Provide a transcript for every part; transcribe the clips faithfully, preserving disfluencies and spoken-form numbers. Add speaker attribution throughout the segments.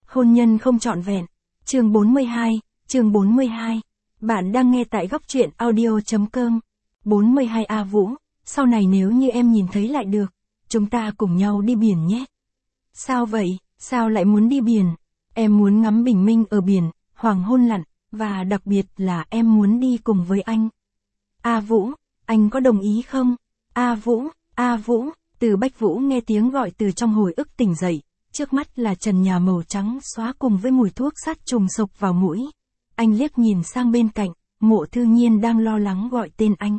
Speaker 1: Hôn nhân không trọn vẹn. Chương bốn mươi hai, chương bốn mươi hai. Bạn đang nghe tại góc truyện audio.com. bốn mươi hai A Vũ, sau này nếu như em nhìn thấy lại được, chúng ta cùng nhau đi biển nhé. Sao vậy, sao lại muốn đi biển? Em muốn ngắm bình minh ở biển, hoàng hôn lặn, và đặc biệt là em muốn đi cùng với anh. A Vũ, anh có đồng ý không? A Vũ, A Vũ, Từ Bách Vũ nghe tiếng gọi từ trong hồi ức tỉnh dậy, trước mắt là trần nhà màu trắng xóa cùng với mùi thuốc sát trùng sộc vào mũi. Anh liếc nhìn sang bên cạnh, Mộ Thư Nhiên đang lo lắng gọi tên anh.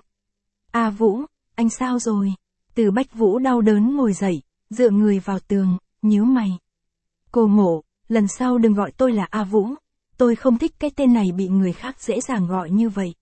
Speaker 1: A Vũ, anh sao rồi? Từ Bách Vũ đau đớn ngồi dậy, dựa người vào tường, nhíu mày. Cô Mộ, lần sau đừng gọi tôi là A Vũ, tôi không thích cái tên này bị người khác dễ dàng gọi như vậy.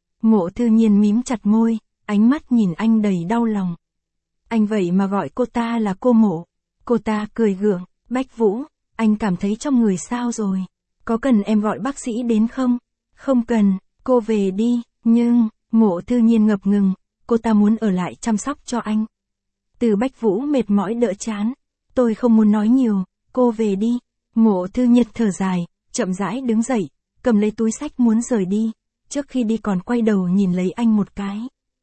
Speaker 1: Mộ Thư Nhiên mím chặt môi, ánh mắt nhìn anh đầy đau lòng. Anh vậy mà gọi cô ta là cô Mộ. Cô ta cười gượng, Bách Vũ, anh cảm thấy trong người sao rồi? Có cần em gọi bác sĩ đến không? Không cần, cô về đi, nhưng, Mộ Thư Nhiên ngập ngừng, cô ta muốn ở lại chăm sóc cho anh. Từ Bách Vũ mệt mỏi đỡ chán, tôi không muốn nói nhiều, cô về đi. Mộ Thư Nhiên thở dài, chậm rãi đứng dậy, cầm lấy túi xách muốn rời đi, trước khi đi còn quay đầu nhìn lấy anh một cái.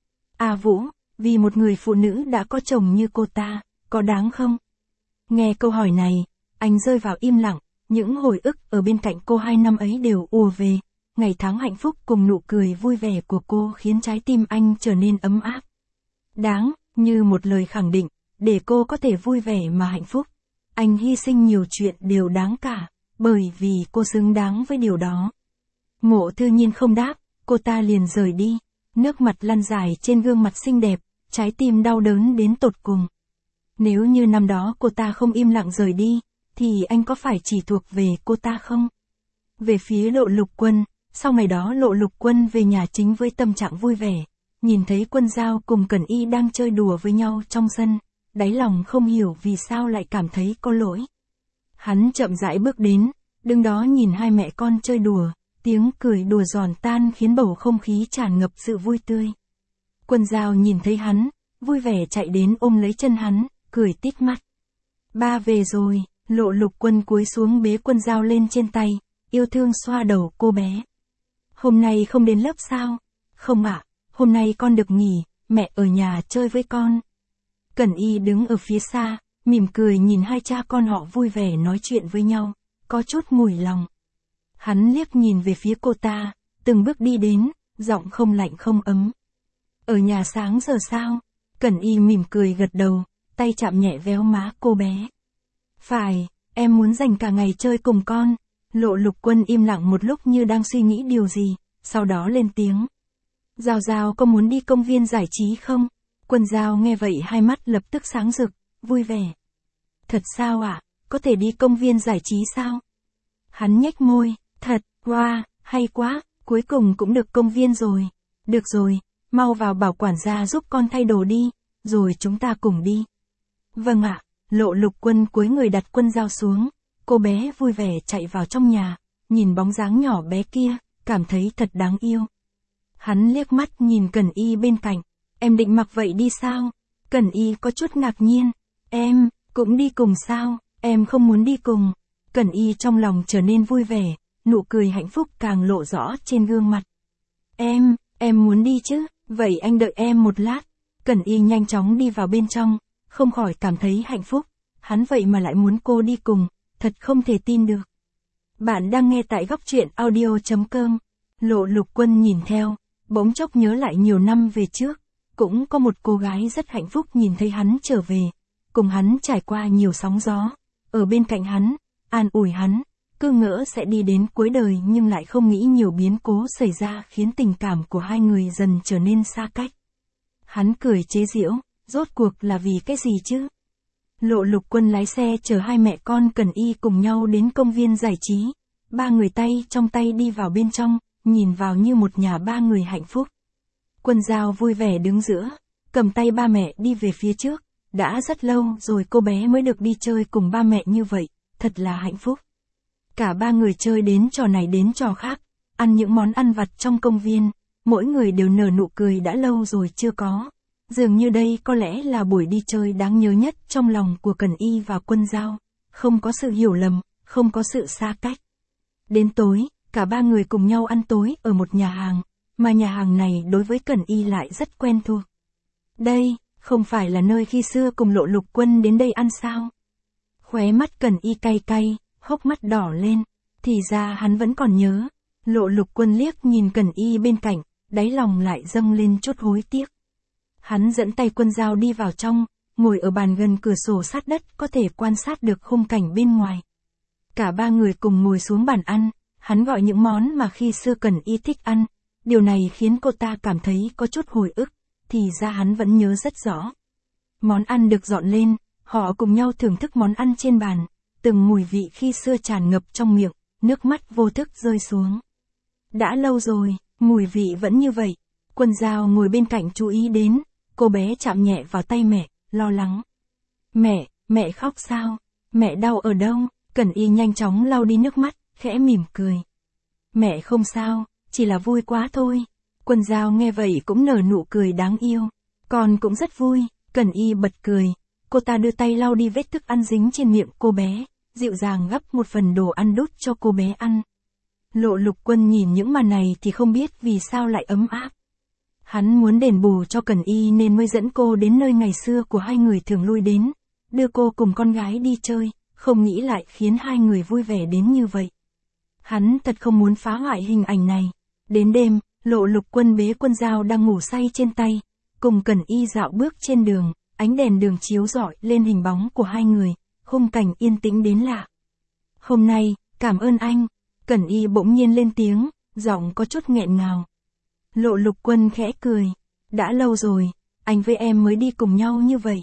Speaker 1: A Vũ, vì một người phụ nữ đã có chồng như cô ta, có đáng không? Nghe câu hỏi này, anh rơi vào im lặng, những hồi ức ở bên cạnh cô hai năm ấy đều ùa về, ngày tháng hạnh phúc cùng nụ cười vui vẻ của cô khiến trái tim anh trở nên ấm áp. Đáng, như một lời khẳng định, để cô có thể vui vẻ mà hạnh phúc. Anh hy sinh nhiều chuyện đều đáng cả, bởi vì cô xứng đáng với điều đó. Mộ Thư Nhiên không đáp, cô ta liền rời đi, nước mặt lăn dài trên gương mặt xinh đẹp, trái tim đau đớn đến tột cùng. Nếu như năm đó cô ta không im lặng rời đi, thì anh có phải chỉ thuộc về cô ta không? Về phía Lộ Lục Quân, sau ngày đó Lộ Lục Quân về nhà chính với tâm trạng vui vẻ, nhìn thấy Quân Giao cùng Cẩn Y đang chơi đùa với nhau trong sân, đáy lòng không hiểu vì sao lại cảm thấy có lỗi. Hắn chậm rãi bước đến, đứng đó nhìn hai mẹ con chơi đùa, tiếng cười đùa giòn tan khiến bầu không khí tràn ngập sự vui tươi. Quân Giao nhìn thấy hắn, vui vẻ chạy đến ôm lấy chân hắn, cười tít mắt. Ba về rồi, Lộ Lục Quân cúi xuống bế Quân Giao lên trên tay, yêu thương xoa đầu cô bé. Hôm nay không đến lớp sao? Không ạ, hôm nay con được nghỉ, mẹ ở nhà chơi với con. Cẩn Y đứng ở phía xa, mỉm cười nhìn hai cha con họ vui vẻ nói chuyện với nhau, có chút mùi lòng. Hắn liếc nhìn về phía cô ta, từng bước đi đến, giọng không lạnh không ấm. Ở nhà sáng giờ sao? Cẩn Y mỉm cười gật đầu, tay chạm nhẹ véo má cô bé. Phải, em muốn dành cả ngày chơi cùng con. Lộ Lục Quân im lặng một lúc như đang suy nghĩ điều gì, sau đó lên tiếng. Giao Giao có muốn đi công viên giải trí không? Quân Giao nghe vậy hai mắt lập tức sáng rực, vui vẻ. Thật sao ạ? À? Có thể đi công viên giải trí sao? Hắn nhếch môi, thật, wow, hay quá, cuối cùng cũng được công viên rồi. Được rồi, mau vào bảo quản gia giúp con thay đồ đi, rồi chúng ta cùng đi. Vâng ạ, Lộ Lục Quân cúi người đặt Quân Giao xuống, cô bé vui vẻ chạy vào trong nhà, nhìn bóng dáng nhỏ bé kia, cảm thấy thật đáng yêu. Hắn liếc mắt nhìn Cẩn Y bên cạnh, em định mặc vậy đi sao? Cẩn Y có chút ngạc nhiên, em, cũng đi cùng sao? Em không muốn đi cùng. Cẩn Y trong lòng trở nên vui vẻ, nụ cười hạnh phúc càng lộ rõ trên gương mặt. Em, em muốn đi chứ, vậy anh đợi em một lát. Cẩn Y nhanh chóng đi vào bên trong, không khỏi cảm thấy hạnh phúc, hắn vậy mà lại muốn cô đi cùng, thật không thể tin được. Bạn đang nghe tại góc truyện audio.com. Lộ Lục Quân nhìn theo, bỗng chốc nhớ lại nhiều năm về trước, cũng có một cô gái rất hạnh phúc nhìn thấy hắn trở về, cùng hắn trải qua nhiều sóng gió, ở bên cạnh hắn, an ủi hắn, cứ ngỡ sẽ đi đến cuối đời nhưng lại không nghĩ nhiều biến cố xảy ra khiến tình cảm của hai người dần trở nên xa cách. Hắn cười chế giễu, rốt cuộc là vì cái gì chứ? Lộ Lục Quân lái xe chở hai mẹ con Cẩn Y cùng nhau đến công viên giải trí, ba người tay trong tay đi vào bên trong, nhìn vào như một nhà ba người hạnh phúc. Quân Giao vui vẻ đứng giữa, cầm tay ba mẹ đi về phía trước, đã rất lâu rồi cô bé mới được đi chơi cùng ba mẹ như vậy, thật là hạnh phúc. Cả ba người chơi đến trò này đến trò khác, ăn những món ăn vặt trong công viên, mỗi người đều nở nụ cười đã lâu rồi chưa có. Dường như đây có lẽ là buổi đi chơi đáng nhớ nhất trong lòng của Cẩn Y và Quân Giao. Không có sự hiểu lầm, không có sự xa cách. Đến tối, cả ba người cùng nhau ăn tối ở một nhà hàng, mà nhà hàng này đối với Cẩn Y lại rất quen thuộc. Đây, không phải là nơi khi xưa cùng Lộ Lục Quân đến đây ăn sao? Khóe mắt Cẩn Y cay cay, hốc mắt đỏ lên, thì ra hắn vẫn còn nhớ. Lộ Lục Quân liếc nhìn Cẩn Y bên cạnh, đáy lòng lại dâng lên chút hối tiếc. Hắn dẫn tay Quân Dao đi vào trong, ngồi ở bàn gần cửa sổ sát đất có thể quan sát được khung cảnh bên ngoài. Cả ba người cùng ngồi xuống bàn ăn, hắn gọi những món mà khi xưa Cẩn Y thích ăn, điều này khiến cô ta cảm thấy có chút hồi ức, thì ra hắn vẫn nhớ rất rõ. Món ăn được dọn lên, họ cùng nhau thưởng thức món ăn trên bàn, từng mùi vị khi xưa tràn ngập trong miệng, nước mắt vô thức rơi xuống. Đã lâu rồi, mùi vị vẫn như vậy. Quân Dao ngồi bên cạnh chú ý đến, cô bé chạm nhẹ vào tay mẹ, lo lắng. Mẹ, mẹ khóc sao? Mẹ đau ở đâu? Cẩn Y nhanh chóng lau đi nước mắt, khẽ mỉm cười. Mẹ không sao, chỉ là vui quá thôi. Quân Dao nghe vậy cũng nở nụ cười đáng yêu. Con cũng rất vui. Cẩn Y bật cười. Cô ta đưa tay lau đi vết thức ăn dính trên miệng cô bé, dịu dàng gắp một phần đồ ăn đút cho cô bé ăn. Lộ Lục Quân nhìn những màn này thì không biết vì sao lại ấm áp. Hắn muốn đền bù cho Cẩn Y nên mới dẫn cô đến nơi ngày xưa của hai người thường lui đến, đưa cô cùng con gái đi chơi, không nghĩ lại khiến hai người vui vẻ đến như vậy. Hắn thật không muốn phá hoại hình ảnh này. Đến đêm, Lộ Lục Quân bế Quân Dao đang ngủ say trên tay, cùng Cẩn Y dạo bước trên đường, ánh đèn đường chiếu rọi lên hình bóng của hai người, khung cảnh yên tĩnh đến lạ. Hôm nay, cảm ơn anh. Cẩn Y bỗng nhiên lên tiếng, giọng có chút nghẹn ngào. Lộ Lục Quân khẽ cười. Đã lâu rồi, anh với em mới đi cùng nhau như vậy.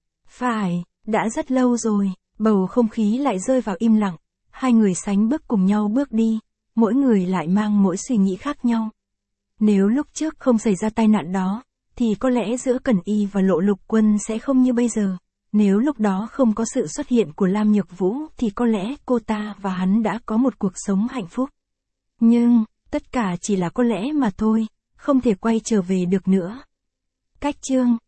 Speaker 1: Phải, đã rất lâu rồi. Bầu không khí lại rơi vào im lặng. Hai người sánh bước cùng nhau bước đi, mỗi người lại mang mỗi suy nghĩ khác nhau. Nếu lúc trước không xảy ra tai nạn đó, thì có lẽ giữa Cẩn Y và Lộ Lục Quân sẽ không như bây giờ. Nếu lúc đó không có sự xuất hiện của Lam Nhược Vũ thì có lẽ cô ta và hắn đã có một cuộc sống hạnh phúc. Nhưng, tất cả chỉ là có lẽ mà thôi, không thể quay trở về được nữa. Cách chương